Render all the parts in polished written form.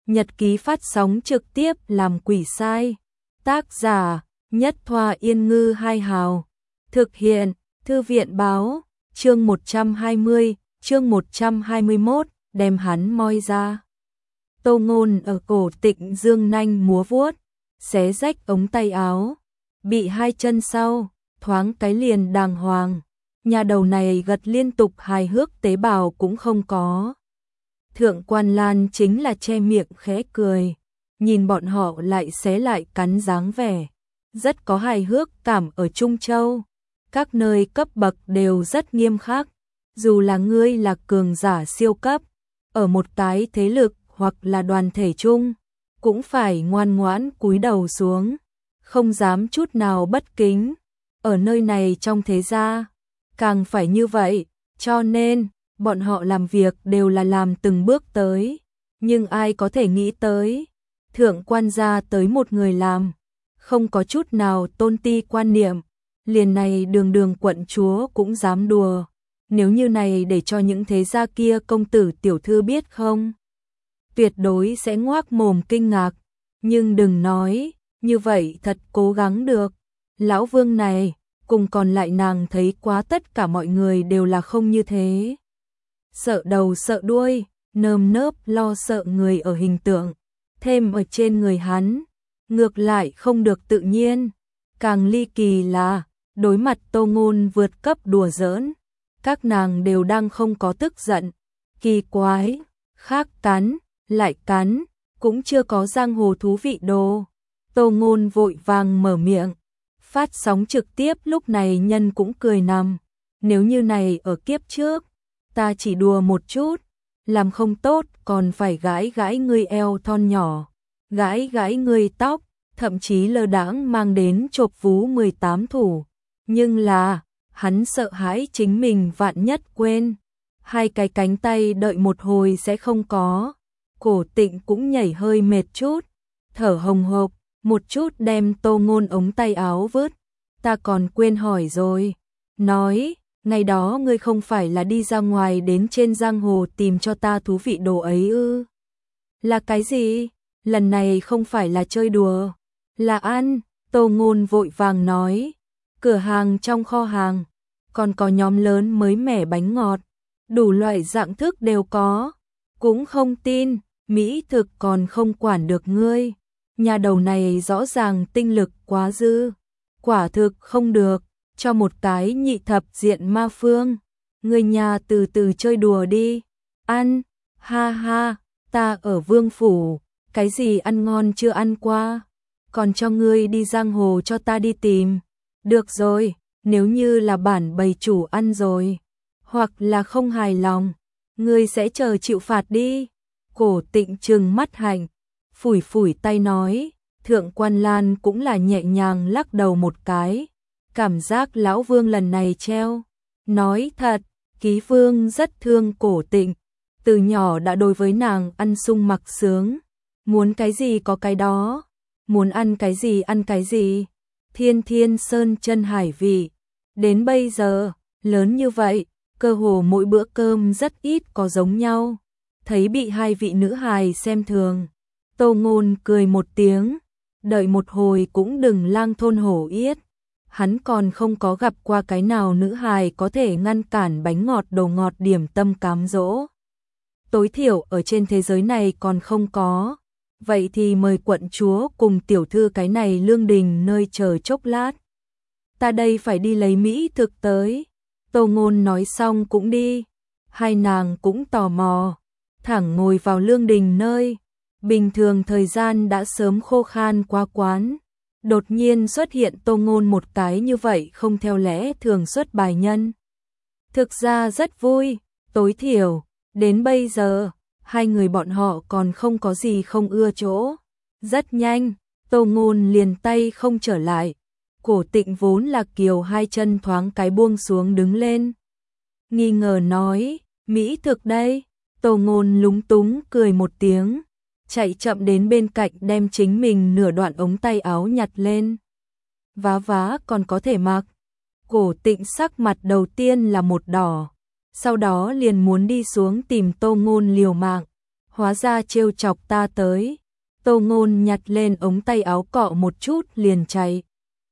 Nhật ký phát sóng trực tiếp làm quỷ sai. Tác giả Nhất Thoa Yên Ngư Hai Hào. Thực hiện Thư viện Báo. Chương 120, chương 121, đem hắn moi ra. Tô Ngôn ở cổ Tịnh dương nanh múa vuốt, xé rách ống tay áo, bị hai chân sau, thoáng cái liền đàng hoàng. Nhà đầu này gật liên tục hài hước tế bào cũng không có. Thượng Quan Lan chính là che miệng khẽ cười, nhìn bọn họ lại xé lại cắn dáng vẻ. Rất có hài hước cảm ở Trung Châu. Các nơi cấp bậc đều rất nghiêm khắc. Dù là ngươi là cường giả siêu cấp, ở một cái thế lực hoặc là đoàn thể chung, cũng phải ngoan ngoãn cúi đầu xuống, không dám chút nào bất kính. Ở nơi này trong thế gia, càng phải như vậy, cho nên bọn họ làm việc đều là làm từng bước tới. Nhưng ai có thể nghĩ tới, thượng quan gia tới một người làm, không có chút nào tôn ti quan niệm, liền này đường đường quận chúa cũng dám đùa. Nếu như này để cho những thế gia kia công tử tiểu thư biết không, tuyệt đối sẽ ngoác mồm kinh ngạc. Nhưng đừng nói, như vậy thật cố gắng được. Lão Vương này, cùng còn lại nàng thấy quá tất cả mọi người đều là không như thế. Sợ đầu sợ đuôi, nơm nớp lo sợ người ở hình tượng, thêm ở trên người hắn, ngược lại không được tự nhiên. Càng ly kỳ là, đối mặt Tô Ngôn vượt cấp đùa giỡn, các nàng đều đang không có tức giận. Kỳ quái, khác cắn, lại cắn, cũng chưa có giang hồ thú vị đồ. Tô Ngôn vội vàng mở miệng. Phát sóng trực tiếp lúc này nhân cũng cười nằm. Nếu như này ở kiếp trước, ta chỉ đùa một chút, làm không tốt còn phải gãi gãi ngươi eo thon nhỏ, gãi gãi ngươi tóc, thậm chí lơ đãng mang đến chộp vú 18 thủ. Nhưng là, hắn sợ hãi chính mình vạn nhất quên, hai cái cánh tay đợi một hồi sẽ không có. Cổ Tịnh cũng nhảy hơi mệt chút, thở hồng hộc, một chút đem Tô Ngôn ống tay áo vứt. Ta còn quên hỏi rồi, nói, ngày đó ngươi không phải là đi ra ngoài đến trên giang hồ tìm cho ta thú vị đồ ấy ư? Là cái gì? Lần này không phải là chơi đùa, là ăn. Tô Ngôn vội vàng nói, cửa hàng trong kho hàng, còn có nhóm lớn mới mẻ bánh ngọt, đủ loại dạng thức đều có. Cũng không tin, mỹ thực còn không quản được ngươi. Nhà đầu này rõ ràng tinh lực quá dư, quả thực không được, cho một cái nhị thập diện ma phương. Ngươi nhà từ từ chơi đùa đi, ăn, ha ha, ta ở Vương Phủ, cái gì ăn ngon chưa ăn qua, còn cho ngươi đi giang hồ cho ta đi tìm. Được rồi, nếu như là bản bầy chủ ăn rồi, hoặc là không hài lòng, ngươi sẽ chờ chịu phạt đi. Cổ Tịnh trừng mắt hành, phủi phủi tay nói. Thượng Quan Lan cũng là nhẹ nhàng lắc đầu một cái, cảm giác lão Vương lần này treo. Nói thật, Ký Vương rất thương Cổ Tịnh, từ nhỏ đã đối với nàng ăn sung mặc sướng, muốn cái gì có cái đó, muốn ăn cái gì, thiên thiên sơn chân hải vị. Đến bây giờ, lớn như vậy, cơ hồ mỗi bữa cơm rất ít có giống nhau. Thấy bị hai vị nữ hài xem thường, Tô Ngôn cười một tiếng, đợi một hồi cũng đừng lang thôn hổ yết. Hắn còn không có gặp qua cái nào nữ hài có thể ngăn cản bánh ngọt đồ ngọt điểm tâm cám dỗ. Tối thiểu ở trên thế giới này còn không có. Vậy thì mời quận chúa cùng tiểu thư cái này lương đình nơi chờ chốc lát. Ta đây phải đi lấy mỹ thực tới. Tô Ngôn nói xong cũng đi. Hai nàng cũng tò mò, thẳng ngồi vào lương đình nơi. Bình thường thời gian đã sớm khô khan qua quán, đột nhiên xuất hiện Tô Ngôn một cái như vậy không theo lẽ thường xuất bài nhân. Thực ra rất vui, tối thiểu, đến bây giờ, hai người bọn họ còn không có gì không ưa chỗ. Rất nhanh, Tô Ngôn liền tay không trở lại. Cổ Tịnh vốn là kiều hai chân thoáng cái buông xuống đứng lên. Nghi ngờ nói, mỹ thực đây. Tô Ngôn lúng túng cười một tiếng, chạy chậm đến bên cạnh đem chính mình nửa đoạn ống tay áo nhặt lên. Vá vá còn có thể mặc. Cổ Tịnh sắc mặt đầu tiên là một đỏ, sau đó liền muốn đi xuống tìm Tô Ngôn liều mạng. hóa ra trêu chọc ta tới. Tô Ngôn nhặt lên ống tay áo cọ một chút liền chạy.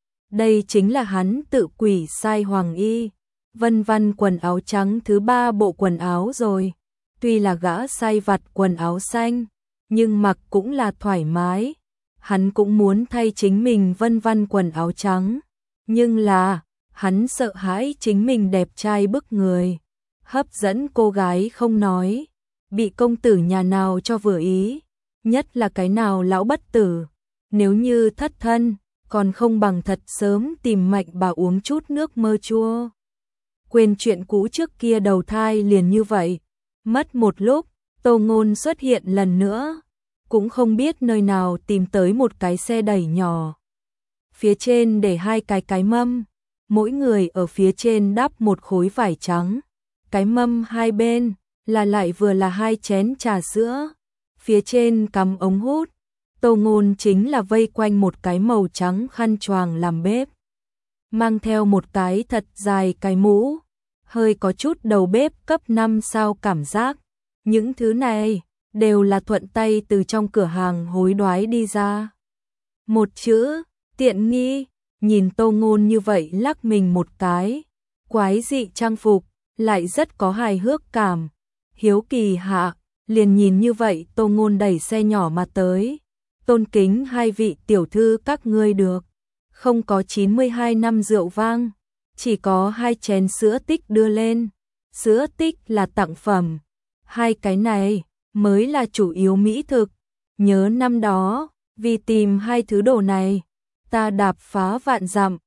Đây chính là hắn tự quỷ sai hoàng y. Vân Văn quần áo trắng thứ 3 bộ quần áo rồi. Tuy là gã sai vặt quần áo xanh, nhưng mặc cũng là thoải mái. Hắn cũng muốn thay chính mình Vân Văn quần áo trắng. Nhưng là, hắn sợ hãi chính mình đẹp trai bức người. Hấp dẫn cô gái không nói. Bị công tử nhà nào cho vừa ý. Nhất là cái nào lão bất tử. Nếu như thất thân, còn không bằng thật sớm tìm Mạnh bà uống chút nước mơ chua. Quên chuyện cũ trước kia đầu thai liền như vậy. Mất một lúc, Tô Ngôn xuất hiện lần nữa. Cũng không biết nơi nào tìm tới một cái xe đẩy nhỏ. Phía trên để 2 cái mâm. Mỗi người ở phía trên đắp một khối vải trắng. Cái mâm hai bên là lại vừa là 2 chén trà sữa. Phía trên cắm ống hút. Tô Ngôn chính là vây quanh một cái màu trắng khăn choàng làm bếp. Mang theo một cái thật dài cái mũ. Hơi có chút đầu bếp cấp 5 sao cảm giác. Những thứ này đều là thuận tay từ trong cửa hàng hối đoái đi ra. Một chữ, tiện nghi, nhìn Tô Ngôn như vậy lắc mình một cái. Quái dị trang phục, lại rất có hài hước cảm. Hiếu kỳ hạ, liền nhìn như vậy Tô Ngôn đẩy xe nhỏ mà tới. Tôn kính 2 vị tiểu thư các ngươi được. Không có 92 năm rượu vang, chỉ có 2 chén sữa tích đưa lên. Sữa tích là tặng phẩm. 2 cái này mới là chủ yếu mỹ thực. Nhớ năm đó, vì tìm 2 thứ đồ này, ta đạp phá vạn dặm.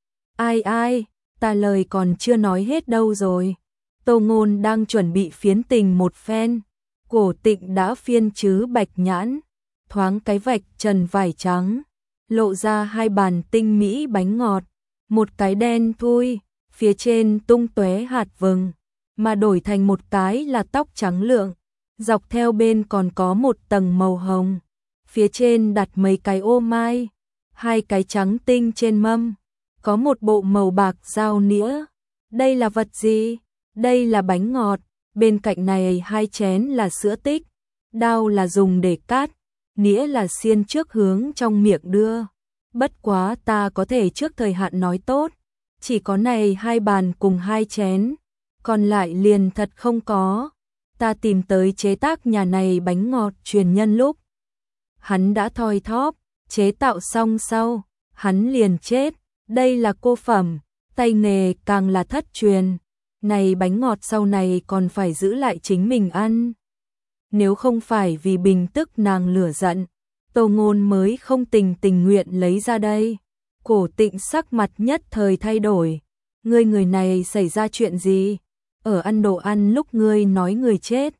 Ai, ta lời còn chưa nói hết đâu rồi. Tô Ngôn đang chuẩn bị phiến tình một phen. Cổ Tịnh đã phiên chứ bạch nhãn. Thoáng cái vạch trần vải trắng. Lộ ra 2 bàn tinh mỹ bánh ngọt. Một cái đen thui, phía trên tung tóe hạt vừng. Mà đổi thành một cái là tóc trắng lượng. Dọc theo bên còn có một tầng màu hồng. Phía trên đặt mấy cái ô mai. 2 cái trắng tinh trên mâm. Có một bộ màu bạc dao nĩa. Đây là vật gì? Đây là bánh ngọt. Bên cạnh này 2 chén là sữa tích. Dao là dùng để cắt. Nĩa là xiên trước hướng trong miệng đưa. Bất quá ta có thể trước thời hạn nói tốt. Chỉ có này 2 bàn cùng 2 chén. Còn lại liền thật không có. Ta tìm tới chế tác nhà này bánh ngọt truyền nhân lúc. Hắn đã thoi thóp, chế tạo xong sau, hắn liền chết. Đây là cô phẩm, tay nghề càng là thất truyền. Này bánh ngọt sau này còn phải giữ lại chính mình ăn. Nếu không phải vì bình tức nàng lửa giận, Tô Ngôn mới không tình nguyện lấy ra đây. Cổ Tịnh sắc mặt nhất thời thay đổi. Người này xảy ra chuyện gì? Ở ăn đồ ăn lúc ngươi nói người chết.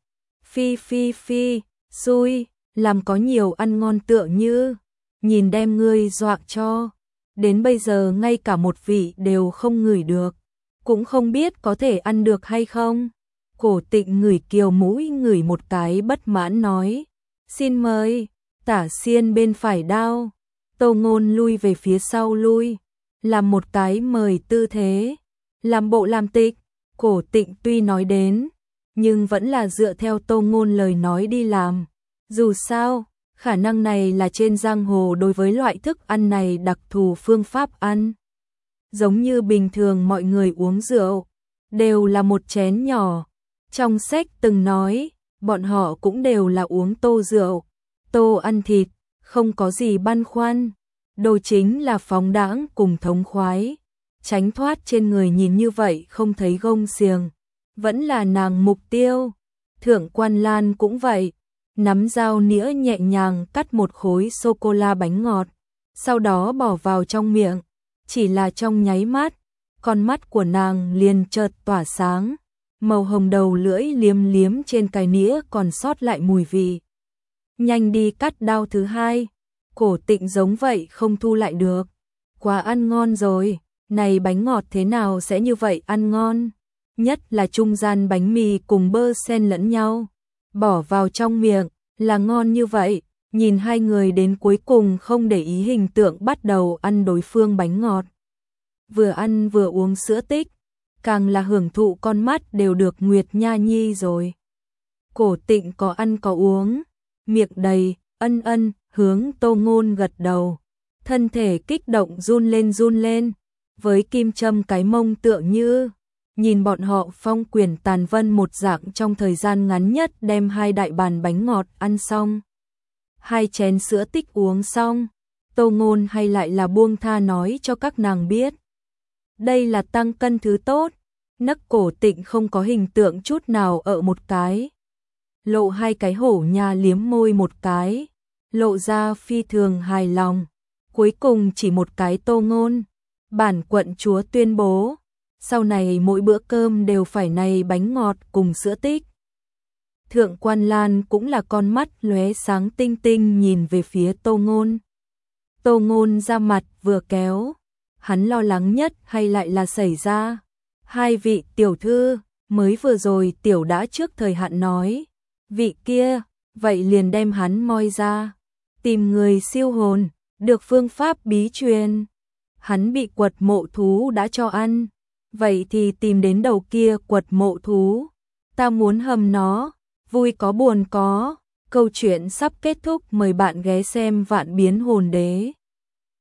Phi, xui, làm có nhiều ăn ngon tựa như. Nhìn đem ngươi dọa cho. Đến bây giờ ngay cả một vị đều không ngửi được. Cũng không biết có thể ăn được hay không. Cổ Tịnh ngửi kiều mũi ngửi một cái bất mãn nói. Xin mời, tả xiên bên phải đao. Tô Ngôn lui về phía sau lui. Làm một cái mời tư thế. Làm bộ làm tịch. Cổ Tịnh tuy nói đến, nhưng vẫn là dựa theo Tô Ngôn lời nói đi làm. Dù sao, khả năng này là trên giang hồ đối với loại thức ăn này đặc thù phương pháp ăn. Giống như bình thường mọi người uống rượu, đều là một chén nhỏ. Trong sách từng nói, bọn họ cũng đều là uống tô rượu, tô ăn thịt, không có gì băn khoăn. Đồ chính là phóng đãng cùng thống khoái. Tránh thoát trên người nhìn như vậy không thấy gông xiềng. Vẫn là nàng mục tiêu. Thượng Quan Lan cũng vậy. Nắm dao nĩa nhẹ nhàng cắt một khối sô-cô-la bánh ngọt. Sau đó bỏ vào trong miệng. Chỉ là trong nháy mắt. Con mắt của nàng liền chợt tỏa sáng. Màu hồng đầu lưỡi liếm liếm trên cái nĩa còn sót lại mùi vị. Nhanh đi cắt đao thứ 2. Cổ Tịnh giống vậy không thu lại được. Quá ăn ngon rồi. Này bánh ngọt thế nào sẽ như vậy ăn ngon? Nhất là trung gian bánh mì cùng bơ xen lẫn nhau. Bỏ vào trong miệng là ngon như vậy. Nhìn 2 người đến cuối cùng không để ý hình tượng bắt đầu ăn đối phương bánh ngọt. Vừa ăn vừa uống sữa tích. Càng là hưởng thụ con mắt đều được Nguyệt Nha Nhi rồi. Cổ Tịnh có ăn có uống. miệng đầy, ân, hướng Tô Ngôn gật đầu. Thân thể kích động run lên, với kim châm cái mông tựa như nhìn bọn họ phong quyền tàn vân một dạng trong thời gian ngắn nhất đem 2 đại bàn bánh ngọt ăn xong. 2 chén sữa tích uống xong, Tô Ngôn hay lại là buông tha nói cho các nàng biết. Đây là tăng cân thứ tốt, nấc cổ Tịnh không có hình tượng chút nào ở một cái. Lộ 2 cái hổ nha liếm môi một cái, lộ ra phi thường hài lòng. Cuối cùng chỉ một cái Tô Ngôn. Bản quận chúa tuyên bố, sau này mỗi bữa cơm đều phải này bánh ngọt cùng sữa tích. Thượng Quan Lan cũng là con mắt lóe sáng tinh tinh nhìn về phía Tô Ngôn. Tô Ngôn ra mặt vừa kéo, hắn lo lắng nhất hay lại là xảy ra. 2 vị tiểu thư, mới vừa rồi tiểu đã trước thời hạn nói, vị kia, vậy liền đem hắn moi ra, tìm người siêu hồn, được phương pháp bí truyền. Hắn bị quật mộ thú đã cho ăn, vậy thì tìm đến đầu kia quật mộ thú, ta muốn hầm nó, vui có buồn có. Câu chuyện sắp kết thúc, mời bạn ghé xem Vạn Biến Hồn Đế.